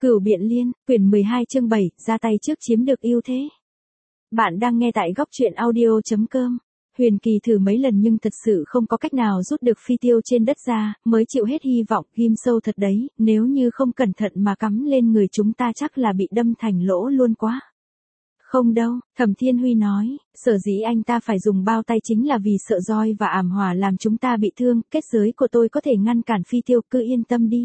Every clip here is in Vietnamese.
Cửu Biện Liên, quyển 12 chương 7, ra tay trước chiếm được ưu thế. Bạn đang nghe tại góc truyện audio.com. Huyền Kỳ thử mấy lần nhưng thật sự không có cách nào rút được phi tiêu trên đất ra, mới chịu hết hy vọng, ghim sâu thật đấy, nếu như không cẩn thận mà cắm lên người chúng ta chắc là bị đâm thành lỗ luôn quá. Không đâu, Thẩm Thiên Huy nói, sở dĩ anh ta phải dùng bao tay chính là vì sợ roi và ảm hỏa làm chúng ta bị thương, kết giới của tôi có thể ngăn cản phi tiêu, cứ yên tâm đi.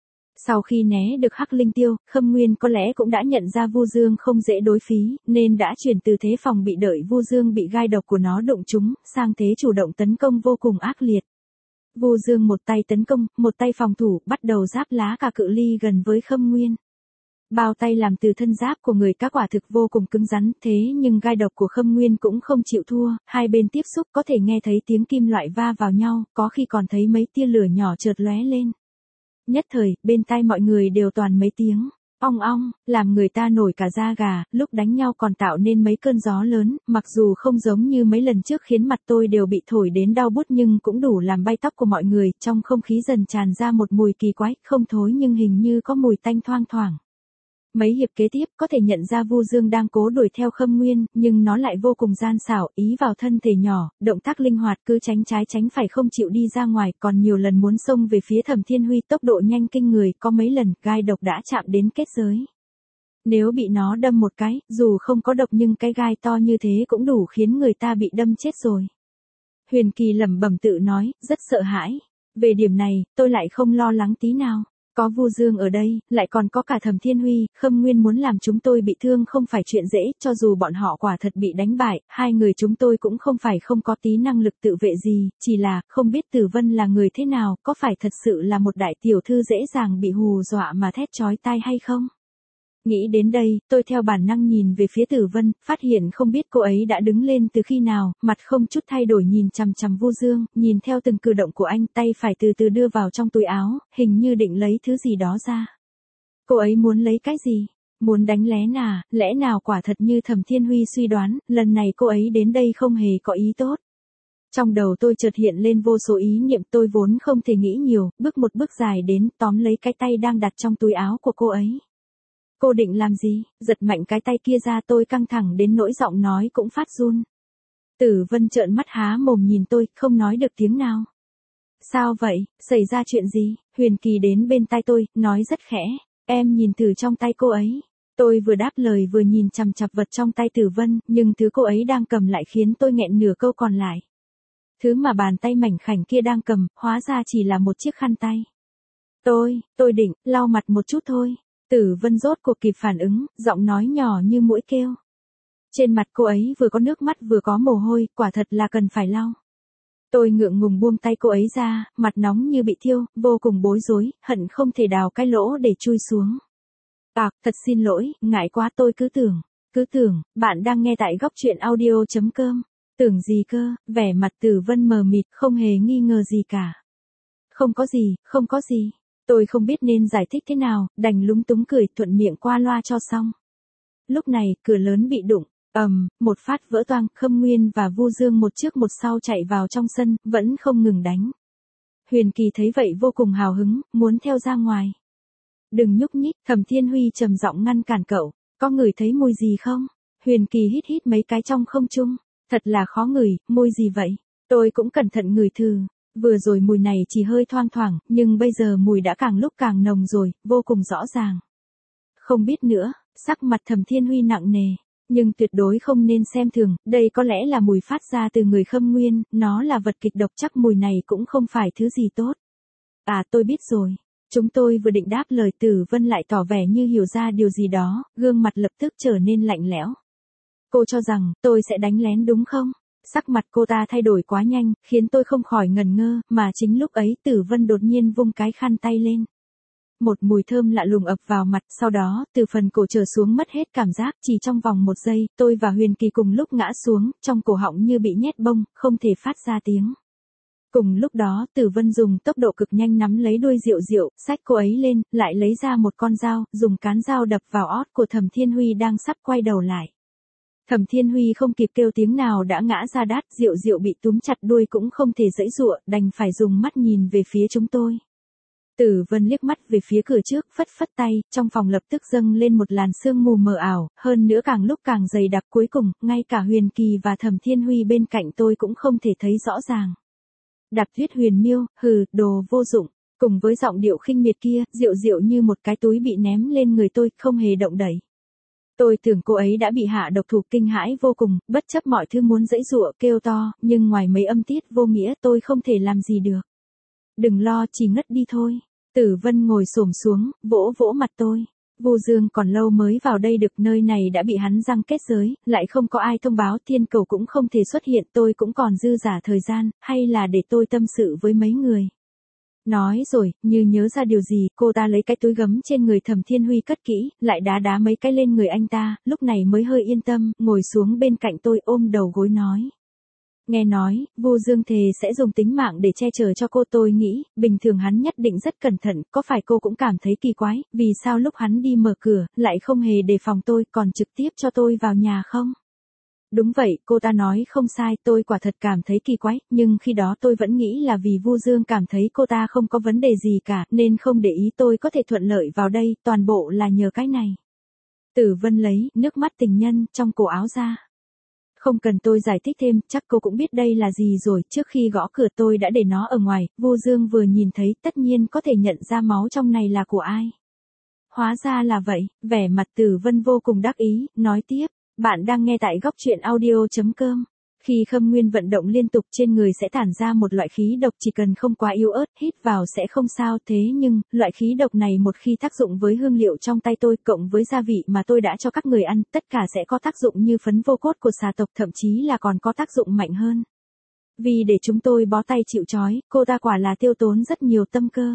Sau khi né được Hắc Linh Tiêu, Khâm Nguyên có lẽ cũng đã nhận ra Vu Dương không dễ đối phí, nên đã chuyển từ thế phòng bị đợi Vu Dương bị gai độc của nó đụng trúng, sang thế chủ động tấn công vô cùng ác liệt. Vu Dương một tay tấn công, một tay phòng thủ, bắt đầu giáp lá cả cự ly gần với Khâm Nguyên. Bao tay làm từ thân giáp của người cá quả thực vô cùng cứng rắn, thế nhưng gai độc của Khâm Nguyên cũng không chịu thua, hai bên tiếp xúc có thể nghe thấy tiếng kim loại va vào nhau, có khi còn thấy mấy tia lửa nhỏ chợt lóe lên. Nhất thời, bên tai mọi người đều toàn mấy tiếng ong ong, làm người ta nổi cả da gà, lúc đánh nhau còn tạo nên mấy cơn gió lớn, mặc dù không giống như mấy lần trước khiến mặt tôi đều bị thổi đến đau bút nhưng cũng đủ làm bay tóc của mọi người, trong không khí dần tràn ra một mùi kỳ quái, không thối nhưng hình như có mùi tanh thoang thoảng. Mấy hiệp kế tiếp có thể nhận ra Vu Dương đang cố đuổi theo Khâm Nguyên, nhưng nó lại vô cùng gian xảo, ý vào thân thể nhỏ, động tác linh hoạt, cứ tránh trái tránh phải không chịu đi ra ngoài, còn nhiều lần muốn xông về phía Thẩm Thiên Huy, tốc độ nhanh kinh người, có mấy lần gai độc đã chạm đến kết giới. Nếu bị nó đâm một cái, dù không có độc nhưng cái gai to như thế cũng đủ khiến người ta bị đâm chết rồi. Huyền Kỳ lẩm bẩm tự nói, rất sợ hãi. Về điểm này, tôi lại không lo lắng tí nào. Có Vu Dương ở đây, lại còn có cả Thẩm Thiên Huy, Khâm Nguyên muốn làm chúng tôi bị thương không phải chuyện dễ, cho dù bọn họ quả thật bị đánh bại, hai người chúng tôi cũng không phải không có tí năng lực tự vệ gì, chỉ là, không biết Tử Vân là người thế nào, có phải thật sự là một đại tiểu thư dễ dàng bị hù dọa mà thét chói tai hay không? Nghĩ đến đây, tôi theo bản năng nhìn về phía Tử Vân, phát hiện không biết cô ấy đã đứng lên từ khi nào, mặt không chút thay đổi nhìn chằm chằm Vu Dương, nhìn theo từng cử động của anh, tay phải từ từ đưa vào trong túi áo, hình như định lấy thứ gì đó ra. Cô ấy muốn lấy cái gì? Muốn đánh lén à? Lẽ nào quả thật như Thẩm Thiên Huy suy đoán, lần này cô ấy đến đây không hề có ý tốt. Trong đầu tôi chợt hiện lên vô số ý niệm, tôi vốn không thể nghĩ nhiều, bước một bước dài đến, tóm lấy cái tay đang đặt trong túi áo của cô ấy. Cô định làm gì? Giật mạnh cái tay kia ra, tôi căng thẳng đến nỗi giọng nói cũng phát run. Tử Vân trợn mắt há mồm nhìn tôi, không nói được tiếng nào. Sao vậy? Xảy ra chuyện gì? Huyền Kỳ đến bên tai tôi, nói rất khẽ. Em nhìn thử trong tay cô ấy. Tôi vừa đáp lời vừa nhìn chằm chằm vật trong tay Tử Vân, nhưng thứ cô ấy đang cầm lại khiến tôi nghẹn nửa câu còn lại. Thứ mà bàn tay mảnh khảnh kia đang cầm, hóa ra chỉ là một chiếc khăn tay. Tôi định lau mặt một chút thôi. Tử Vân rốt cuộc kịp phản ứng, giọng nói nhỏ như muỗi kêu. Trên mặt cô ấy vừa có nước mắt vừa có mồ hôi, quả thật là cần phải lau. Tôi ngượng ngùng buông tay cô ấy ra, mặt nóng như bị thiêu, vô cùng bối rối, hận không thể đào cái lỗ để chui xuống. Thật xin lỗi, ngại quá, tôi cứ tưởng, bạn đang nghe tại góc truyện audio.com. Tưởng gì cơ? Vẻ mặt Tử Vân mờ mịt, không hề nghi ngờ gì cả. Không có gì. Tôi không biết nên giải thích thế nào, đành lúng túng cười thuận miệng qua loa cho xong. Lúc này, cửa lớn bị đụng, một phát vỡ toang, Khâm Nguyên và Vu Dương một trước một sau chạy vào trong sân, vẫn không ngừng đánh. Huyền Kỳ thấy vậy vô cùng hào hứng, muốn theo ra ngoài. Đừng nhúc nhích, Thẩm Thiên Huy trầm giọng ngăn cản cậu, có ngửi thấy mùi gì không? Huyền Kỳ hít mấy cái trong không trung, thật là khó ngửi, mùi gì vậy? Tôi cũng cẩn thận ngửi thử. Vừa rồi mùi này chỉ hơi thoang thoảng, nhưng bây giờ mùi đã càng lúc càng nồng rồi, vô cùng rõ ràng. Không biết nữa, sắc mặt Thẩm Thiên Huy nặng nề, nhưng tuyệt đối không nên xem thường, đây có lẽ là mùi phát ra từ người Khâm Nguyên, nó là vật kịch độc, chắc mùi này cũng không phải thứ gì tốt. Tôi biết rồi. Chúng tôi vừa định đáp lời, Tử Vân lại tỏ vẻ như hiểu ra điều gì đó, gương mặt lập tức trở nên lạnh lẽo. Cô cho rằng tôi sẽ đánh lén đúng không? Sắc mặt cô ta thay đổi quá nhanh, khiến tôi không khỏi ngẩn ngơ, mà chính lúc ấy Tử Vân đột nhiên vung cái khăn tay lên. Một mùi thơm lạ lùng ập vào mặt, sau đó, từ phần cổ trở xuống mất hết cảm giác, chỉ trong vòng một giây, tôi và Huyền Kỳ cùng lúc ngã xuống, trong cổ họng như bị nhét bông, không thể phát ra tiếng. Cùng lúc đó, Tử Vân dùng tốc độ cực nhanh nắm lấy đuôi Diệu, xách cô ấy lên, lại lấy ra một con dao, dùng cán dao đập vào ót của Thẩm Thiên Huy đang sắp quay đầu lại. Thẩm Thiên Huy không kịp kêu tiếng nào đã ngã ra đát, Diệu bị túm chặt đuôi cũng không thể giãy giụa, đành phải dùng mắt nhìn về phía chúng tôi. Tử Vân liếc mắt về phía cửa trước, phất phất tay, trong phòng lập tức dâng lên một làn sương mù mờ ảo, hơn nữa càng lúc càng dày đặc, cuối cùng, ngay cả Huyền Kỳ và Thẩm Thiên Huy bên cạnh tôi cũng không thể thấy rõ ràng. Đạp Tuyết Huyền Miêu, hừ, đồ vô dụng, cùng với giọng điệu khinh miệt kia, dịu dịu như một cái túi bị ném lên người tôi, không hề động đẩy. Tôi tưởng cô ấy đã bị hạ độc, thủ kinh hãi vô cùng, bất chấp mọi thứ muốn giãy giụa kêu to, nhưng ngoài mấy âm tiết vô nghĩa tôi không thể làm gì được. Đừng lo, chỉ ngất đi thôi. Tử Vân ngồi xổm xuống, vỗ vỗ mặt tôi. Vu Dương còn lâu mới vào đây được, nơi này đã bị hắn giăng kết giới, lại không có ai thông báo, thiên cầu cũng không thể xuất hiện, tôi cũng còn dư dả thời gian, hay là để tôi tâm sự với mấy người. Nói rồi, như nhớ ra điều gì, cô ta lấy cái túi gấm trên người Thẩm Thiên Huy cất kỹ, lại đá đá mấy cái lên người anh ta, lúc này mới hơi yên tâm, ngồi xuống bên cạnh tôi ôm đầu gối nói. Nghe nói, Vu Dương thề sẽ dùng tính mạng để che chở cho cô, tôi nghĩ, bình thường hắn nhất định rất cẩn thận, có phải cô cũng cảm thấy kỳ quái, vì sao lúc hắn đi mở cửa, lại không hề đề phòng tôi, còn trực tiếp cho tôi vào nhà không? Đúng vậy, cô ta nói không sai, tôi quả thật cảm thấy kỳ quái, nhưng khi đó tôi vẫn nghĩ là vì Vu Dương cảm thấy cô ta không có vấn đề gì cả, nên không để ý tôi có thể thuận lợi vào đây, toàn bộ là nhờ cái này. Tử Vân lấy nước mắt tình nhân trong cổ áo ra. Không cần tôi giải thích thêm, chắc cô cũng biết đây là gì rồi, trước khi gõ cửa tôi đã để nó ở ngoài, Vu Dương vừa nhìn thấy tất nhiên có thể nhận ra máu trong này là của ai. Hóa ra là vậy, vẻ mặt Tử Vân vô cùng đắc ý, nói tiếp. Bạn đang nghe tại góc truyện audio.com. Khi Khâm Nguyên vận động liên tục trên người sẽ tản ra một loại khí độc, chỉ cần không quá yếu ớt, hít vào sẽ không sao, thế nhưng, loại khí độc này một khi tác dụng với hương liệu trong tay tôi cộng với gia vị mà tôi đã cho các người ăn, tất cả sẽ có tác dụng như phấn vô cốt của xà tộc, thậm chí là còn có tác dụng mạnh hơn. Vì để chúng tôi bó tay chịu trói, cô ta quả là tiêu tốn rất nhiều tâm cơ.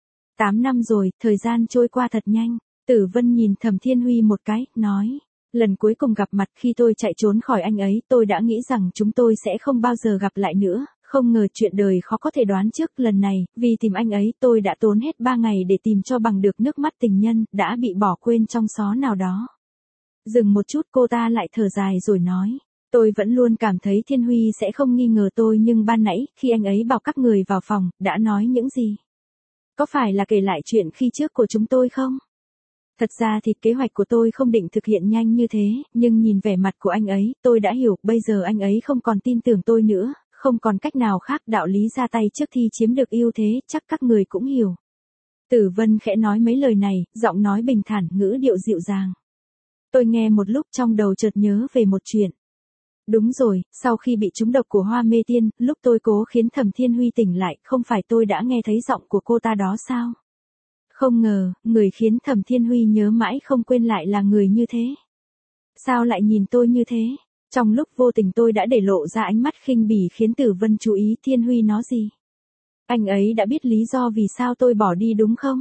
8 năm rồi, thời gian trôi qua thật nhanh. Tử Vân nhìn Thẩm Thiên Huy một cái, nói. Lần cuối cùng gặp mặt khi tôi chạy trốn khỏi anh ấy, tôi đã nghĩ rằng chúng tôi sẽ không bao giờ gặp lại nữa, không ngờ chuyện đời khó có thể đoán trước, lần này, vì tìm anh ấy tôi đã tốn hết 3 ngày để tìm cho bằng được nước mắt tình nhân, đã bị bỏ quên trong xó nào đó. Dừng một chút cô ta lại thở dài rồi nói, tôi vẫn luôn cảm thấy Thiên Huy sẽ không nghi ngờ tôi, nhưng ban nãy, khi anh ấy bảo các người vào phòng, đã nói những gì? Có phải là kể lại chuyện khi trước của chúng tôi không? Thật ra thì kế hoạch của tôi không định thực hiện nhanh như thế, nhưng nhìn vẻ mặt của anh ấy, tôi đã hiểu, bây giờ anh ấy không còn tin tưởng tôi nữa, không còn cách nào khác, đạo lý ra tay trước khi chiếm được ưu thế, chắc các người cũng hiểu. Tử Vân khẽ nói mấy lời này, giọng nói bình thản, ngữ điệu dịu dàng. Tôi nghe một lúc trong đầu chợt nhớ về một chuyện. Đúng rồi, sau khi bị trúng độc của Hoa Mê Tiên, lúc tôi cố khiến Thẩm Thiên Huy tỉnh lại, không phải tôi đã nghe thấy giọng của cô ta đó sao? Không ngờ, người khiến Thẩm Thiên Huy nhớ mãi không quên lại là người như thế. Sao lại nhìn tôi như thế? Trong lúc vô tình tôi đã để lộ ra ánh mắt khinh bỉ khiến Tử Vân chú ý. Thiên Huy nói gì? Anh ấy đã biết lý do vì sao tôi bỏ đi đúng không?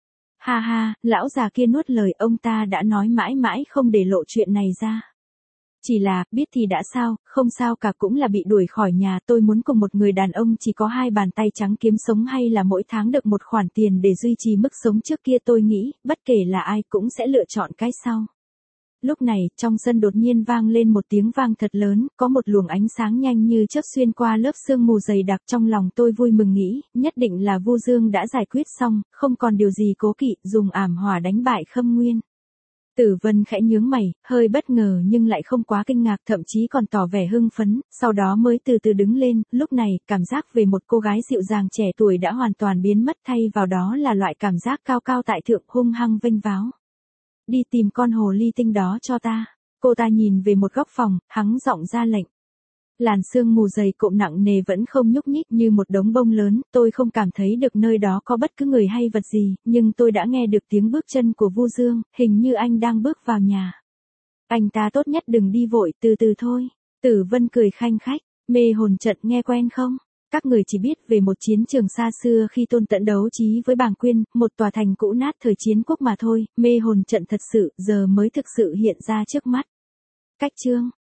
Ha ha, lão già kia nuốt lời, ông ta đã nói mãi mãi không để lộ chuyện này ra. Chỉ là, biết thì đã sao, không sao cả, cũng là bị đuổi khỏi nhà, tôi muốn cùng một người đàn ông chỉ có 2 bàn tay trắng kiếm sống, hay là mỗi tháng được một khoản tiền để duy trì mức sống trước kia, tôi nghĩ, bất kể là ai cũng sẽ lựa chọn cái sau. Lúc này, trong sân đột nhiên vang lên một tiếng vang thật lớn, có một luồng ánh sáng nhanh như chớp xuyên qua lớp sương mù dày đặc, trong lòng tôi vui mừng nghĩ, nhất định là Vu Dương đã giải quyết xong, không còn điều gì cố kỵ, dùng ảm hỏa đánh bại Khâm Nguyên. Tử Vân khẽ nhướng mày, hơi bất ngờ nhưng lại không quá kinh ngạc, thậm chí còn tỏ vẻ hưng phấn, sau đó mới từ từ đứng lên, lúc này, cảm giác về một cô gái dịu dàng trẻ tuổi đã hoàn toàn biến mất, thay vào đó là loại cảm giác cao cao tại thượng, hung hăng vênh váo. Đi tìm con hồ ly tinh đó cho ta. Cô ta nhìn về một góc phòng, hắng giọng ra lệnh. Làn sương mù dày cộm nặng nề vẫn không nhúc nhích, như một đống bông lớn, tôi không cảm thấy được nơi đó có bất cứ người hay vật gì, nhưng tôi đã nghe được tiếng bước chân của Vu Dương, hình như anh đang bước vào nhà. Anh ta tốt nhất đừng đi vội, từ từ thôi. Tử Vân cười khanh khách, mê hồn trận nghe quen không? Các người chỉ biết về một chiến trường xa xưa khi Tôn Tẫn đấu trí với Bàng Quyên, một tòa thành cũ nát thời chiến quốc mà thôi, mê hồn trận thật sự, giờ mới thực sự hiện ra trước mắt. Cách chương